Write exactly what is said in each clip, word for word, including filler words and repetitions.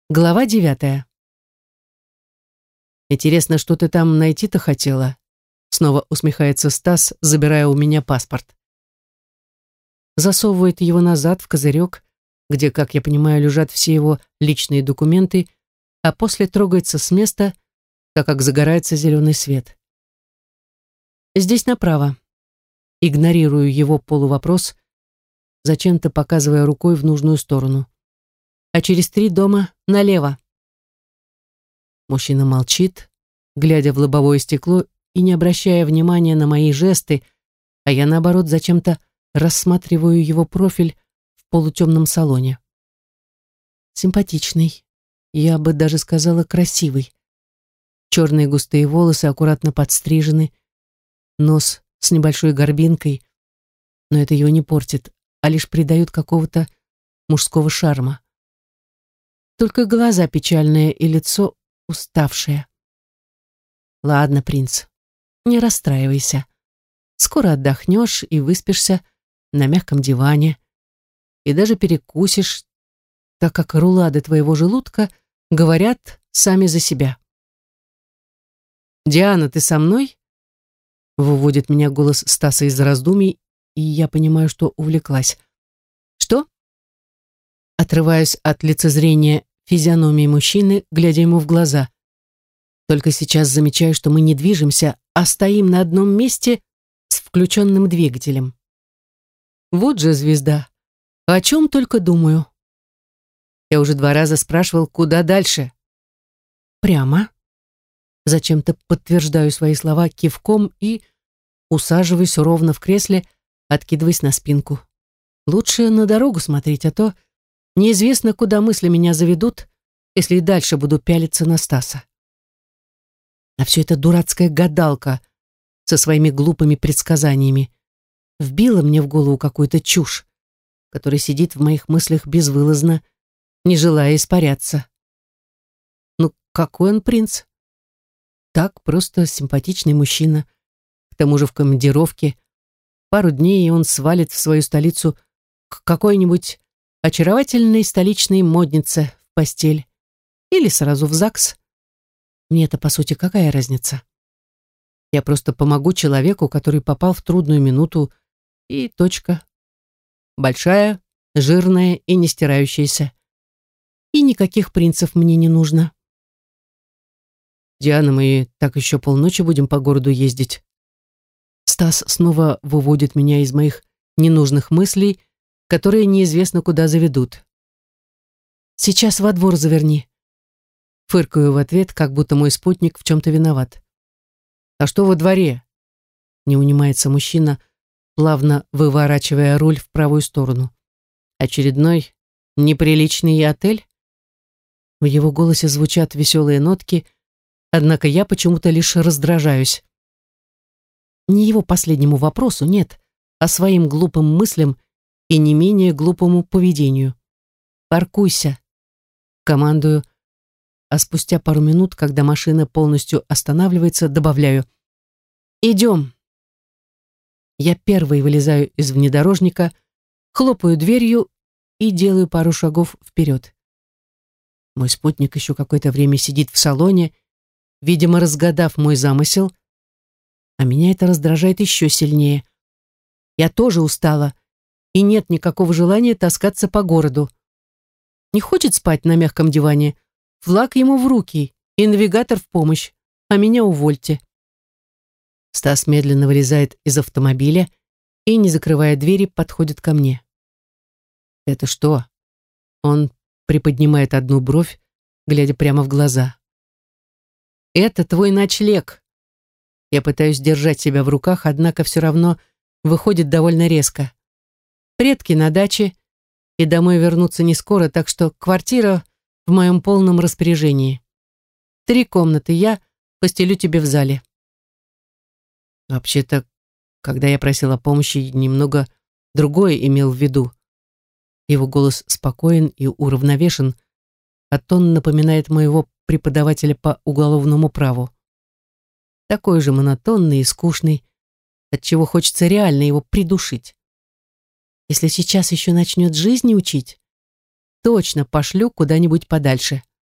Глава девятая. «Интересно, что ты там найти-то хотела?» Снова усмехается Стас, забирая у меня паспорт. Засовывает его назад в козырек, где, как я понимаю, лежат все его личные документы, а после трогается с места, так как загорается зеленый свет. «Здесь направо». Игнорирую его полувопрос, зачем-то показывая рукой в нужную сторону. «А через три дома налево». Мужчина молчит, глядя в лобовое стекло и не обращая внимания на мои жесты, а я, наоборот, зачем-то рассматриваю его профиль в полутемном салоне. Симпатичный, я бы даже сказала красивый. Черные густые волосы аккуратно подстрижены, нос с небольшой горбинкой, но это его не портит, а лишь придает какого-то мужского шарма. Только глаза печальные и лицо уставшее. Ладно, принц, не расстраивайся. Скоро отдохнешь и выспишься на мягком диване, и даже перекусишь, так как рулады твоего желудка говорят сами за себя. «Диана, ты со мной?» Выводит меня голос Стаса из раздумий, и я понимаю, что увлеклась. «Что?» Отрываюсь от лицезрения физиономии мужчины, глядя ему в глаза. Только сейчас замечаю, что мы не движемся, а стоим на одном месте с включенным двигателем. Вот же звезда. О чем только думаю. Я уже два раза спрашивал, куда дальше. Прямо. Зачем-то подтверждаю свои слова кивком и усаживаюсь ровно в кресле, откидываясь на спинку. Лучше на дорогу смотреть, а то неизвестно, куда мысли меня заведут, если и дальше буду пялиться на Стаса. А все это дурацкая гадалка со своими глупыми предсказаниями вбила мне в голову какую-то чушь, которая сидит в моих мыслях безвылазно, не желая испаряться. Ну, какой он принц? Так, просто симпатичный мужчина, к тому же в командировке. Пару дней, и он свалит в свою столицу к какой-нибудь очаровательной столичной моднице в постель или сразу в ЗАГС. Мне-то, по сути, какая разница? Я просто помогу человеку, который попал в трудную минуту, и точка. Большая, жирная и не стирающаяся. И никаких принцев мне не нужно. «Диана, мы так еще полночи будем по городу ездить». Стас снова выводит меня из моих ненужных мыслей, которые неизвестно куда заведут. «Сейчас во двор заверни». Фыркаю в ответ, как будто мой спутник в чем-то виноват. «А что во дворе?» Не унимается мужчина, плавно выворачивая руль в правую сторону. «Очередной неприличный отель?» В его голосе звучат веселые нотки, однако я почему-то лишь раздражаюсь. Не его последнему вопросу, нет, а своим глупым мыслям и не менее глупому поведению. «Паркуйся», командую, а спустя пару минут, когда машина полностью останавливается, добавляю: «Идем». Я первой вылезаю из внедорожника, хлопаю дверью и делаю пару шагов вперед. Мой спутник еще какое-то время сидит в салоне, видимо, разгадав мой замысел, а меня это раздражает еще сильнее. Я тоже устала, и нет никакого желания таскаться по городу. Не хочет спать на мягком диване, флаг ему в руки и навигатор в помощь, а меня увольте. Стас медленно вылезает из автомобиля и, не закрывая двери, подходит ко мне. «Это что?» Он приподнимает одну бровь, глядя прямо в глаза. «Это твой ночлег». Я пытаюсь держать себя в руках, однако все равно выходит довольно резко. Предки на даче, и домой вернуться не скоро, так что квартира в моем полном распоряжении. Три комнаты, я постелю тебе в зале. Вообще-то, когда я просила помощи, немного другое имел в виду. Его голос спокоен и уравновешен, а тон напоминает моего преподавателя по уголовному праву. Такой же монотонный и скучный, отчего хочется реально его придушить. Если сейчас еще начнет жизни учить, точно пошлю куда-нибудь подальше.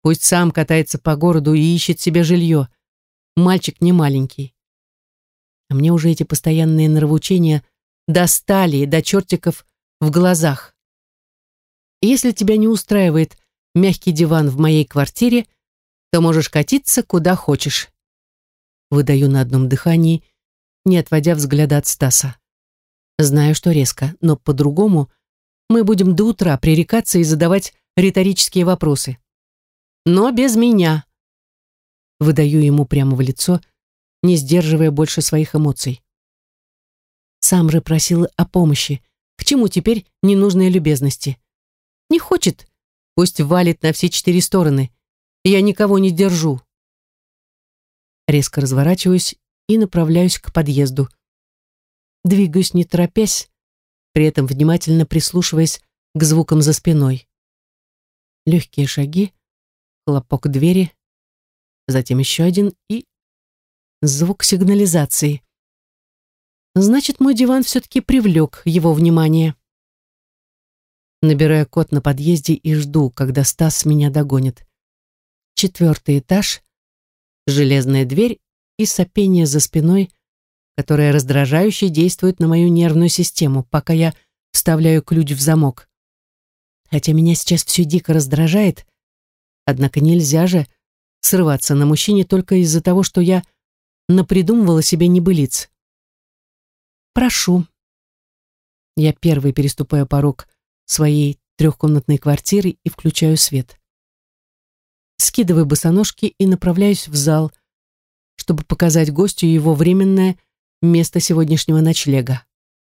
Пусть сам катается по городу и ищет себе жилье. Мальчик не маленький. А мне уже эти постоянные нравоучения достали до чертиков в глазах. И если тебя не устраивает мягкий диван в моей квартире, то можешь катиться куда хочешь. Выдаю на одном дыхании, не отводя взгляда от Стаса. Знаю, что резко, но по-другому мы будем до утра пререкаться и задавать риторические вопросы. Но без меня. Выдаю ему прямо в лицо, не сдерживая больше своих эмоций. Сам же просил о помощи. К чему теперь ненужные любезности? Не хочет, пусть валит на все четыре стороны. Я никого не держу. Резко разворачиваюсь и направляюсь к подъезду. Двигаюсь не торопясь, при этом внимательно прислушиваясь к звукам за спиной. Легкие шаги, хлопок двери, затем еще один и звук сигнализации. Значит, мой диван все-таки привлек его внимание. Набираю код на подъезде и жду, когда Стас меня догонит. Четвертый этаж, железная дверь и сопение за спиной, которое раздражающе действует на мою нервную систему, пока я вставляю ключ в замок. Хотя меня сейчас все дико раздражает, однако нельзя же срываться на мужчине только из-за того, что я напридумывала себе небылиц. Прошу. Я первый переступаю порог своей трехкомнатной квартиры и включаю свет. Скидываю босоножки и направляюсь в зал, чтобы показать гостю его временное место сегодняшнего ночлега.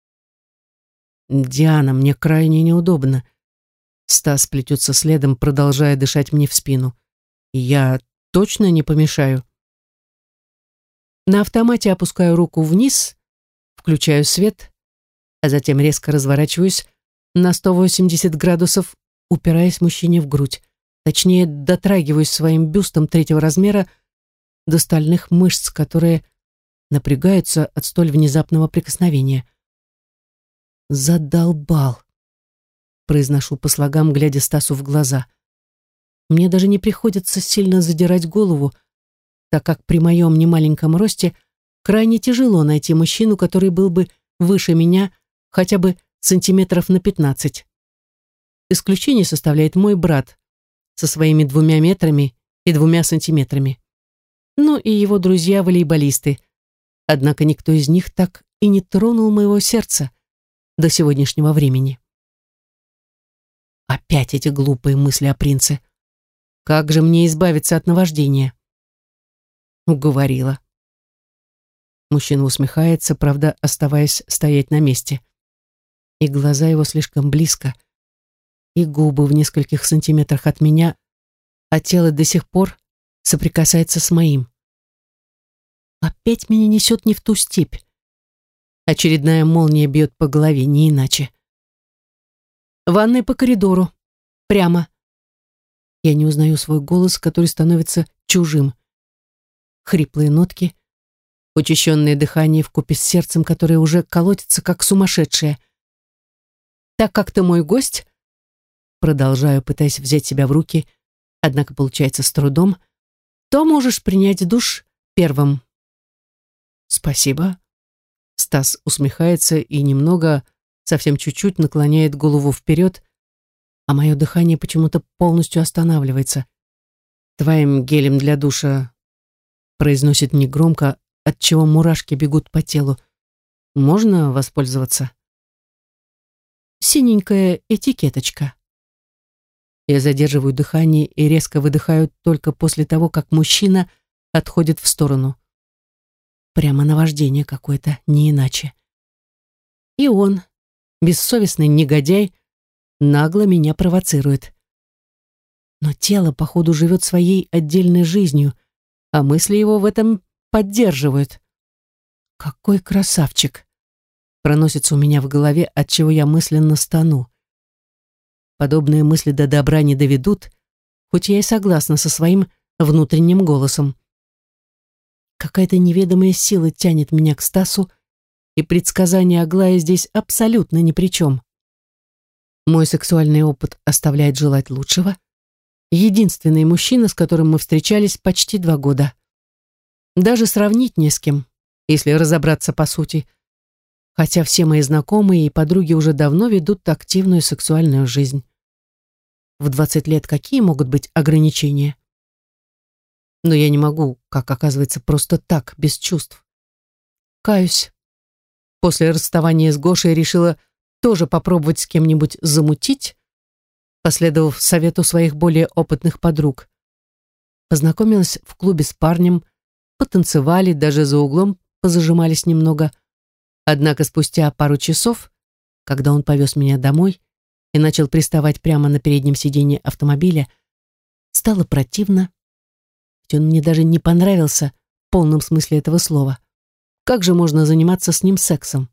«Диана, мне крайне неудобно». Стас плетется следом, продолжая дышать мне в спину. «Я точно не помешаю?» На автомате опускаю руку вниз, включаю свет, а затем резко разворачиваюсь на сто восемьдесят градусов, упираясь мужчине в грудь. Точнее, дотрагиваюсь своим бюстом третьего размера до стальных мышц, которые напрягаются от столь внезапного прикосновения. «Задолбал», — произношу по слогам, глядя Стасу в глаза. Мне даже не приходится сильно задирать голову, так как при моем немаленьком росте крайне тяжело найти мужчину, который был бы выше меня хотя бы сантиметров на пятнадцать. Исключение составляет мой брат со своими двумя метрами и двумя сантиметрами. Ну и его друзья-волейболисты. Однако никто из них так и не тронул моего сердца до сегодняшнего времени. Опять эти глупые мысли о принце. Как же мне избавиться от наваждения? Уговорила. Мужчина усмехается, правда, оставаясь стоять на месте. И глаза его слишком близко, и губы в нескольких сантиметрах от меня, а тело до сих пор соприкасается с моим. Опять меня несет не в ту степь. Очередная молния бьет по голове, не иначе. Ванная по коридору. Прямо. Я не узнаю свой голос, который становится чужим. Хриплые нотки, учащенное дыхание вкупе с сердцем, которое уже колотится, как сумасшедшее. Так как ты мой гость, продолжаю, пытаясь взять себя в руки, однако получается с трудом, то можешь принять душ первым. Спасибо. Стас усмехается и немного, совсем чуть-чуть наклоняет голову вперед, а мое дыхание почему-то полностью останавливается. Твоим гелем для душа, произносит негромко, отчего мурашки бегут по телу. Можно воспользоваться? Синенькая этикеточка. Я задерживаю дыхание и резко выдыхаю только после того, как мужчина отходит в сторону. Прямо наваждение какое-то, не иначе. И он, бессовестный негодяй, нагло меня провоцирует. Но тело, походу, живет своей отдельной жизнью, а мысли его в этом поддерживают. Какой красавчик! Проносится у меня в голове, отчего я мысленно стану. Подобные мысли до добра не доведут, хоть я и согласна со своим внутренним голосом. Какая-то неведомая сила тянет меня к Стасу, и предсказание Аглая здесь абсолютно ни при чем. Мой сексуальный опыт оставляет желать лучшего, Единственный мужчина, с которым мы встречались почти два года. Даже сравнить не с кем, если разобраться по сути. Хотя все мои знакомые и подруги уже давно ведут активную сексуальную жизнь. В двадцать лет какие могут быть ограничения? Но я не могу, как оказывается, просто так, без чувств. Каюсь. После расставания с Гошей решила тоже попробовать с кем-нибудь замутить, последовав совету своих более опытных подруг. Познакомилась в клубе с парнем, потанцевали, даже за углом позажимались немного. Однако спустя пару часов, когда он повез меня домой и начал приставать прямо на переднем сиденье автомобиля, стало противно. Ведь он мне даже не понравился в полном смысле этого слова. Как же можно заниматься с ним сексом?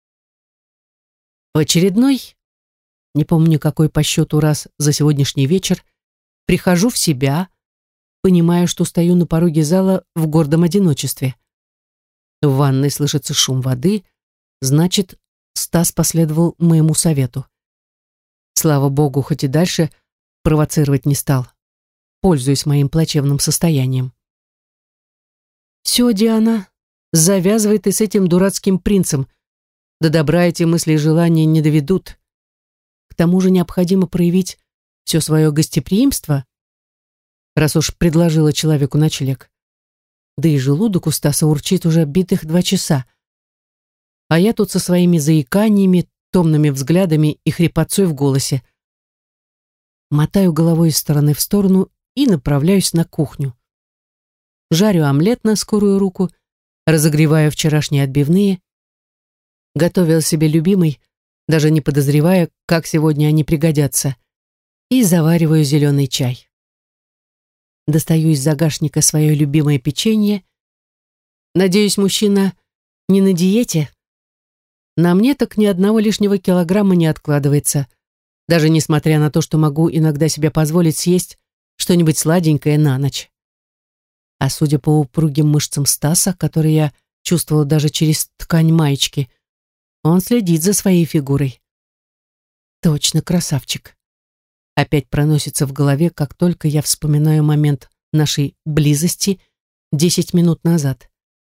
В очередной, не помню какой по счету раз за сегодняшний вечер, прихожу в себя, понимая, что стою на пороге зала в гордом одиночестве. В ванной слышится шум воды, значит, Стас последовал моему совету. Слава богу, хоть и дальше провоцировать не стал, пользуясь моим плачевным состоянием. «Все, Диана, завязывай ты с этим дурацким принцем. До добра эти мысли и желания не доведут. К тому же необходимо проявить все свое гостеприимство, раз уж предложила человеку ночлег. Да и желудок у Стаса урчит уже битых два часа. А я тут со своими заиканиями, томными взглядами и хрипотцой в голосе. Мотаю головой из стороны в сторону и направляюсь на кухню. Жарю омлет на скорую руку, разогреваю вчерашние отбивные, готовила себе любимый, даже не подозревая, как сегодня они пригодятся, и завариваю зеленый чай. Достаю из загашника свое любимое печенье. Надеюсь, мужчина не на диете? На мне так ни одного лишнего килограмма не откладывается, даже несмотря на то, что могу иногда себе позволить съесть что-нибудь сладенькое на ночь. А судя по упругим мышцам Стаса, которые я чувствовала даже через ткань маечки, он следит за своей фигурой. Точно красавчик. Опять проносится в голове, как только я вспоминаю момент нашей близости десять минут назад.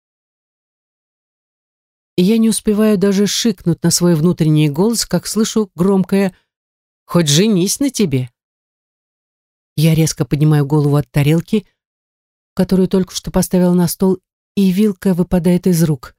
И я не успеваю даже шикнуть на свой внутренний голос, как слышу громкое «Хоть женись на тебе». Я резко поднимаю голову от тарелки, которую только что поставила на стол, и вилка выпадает из рук.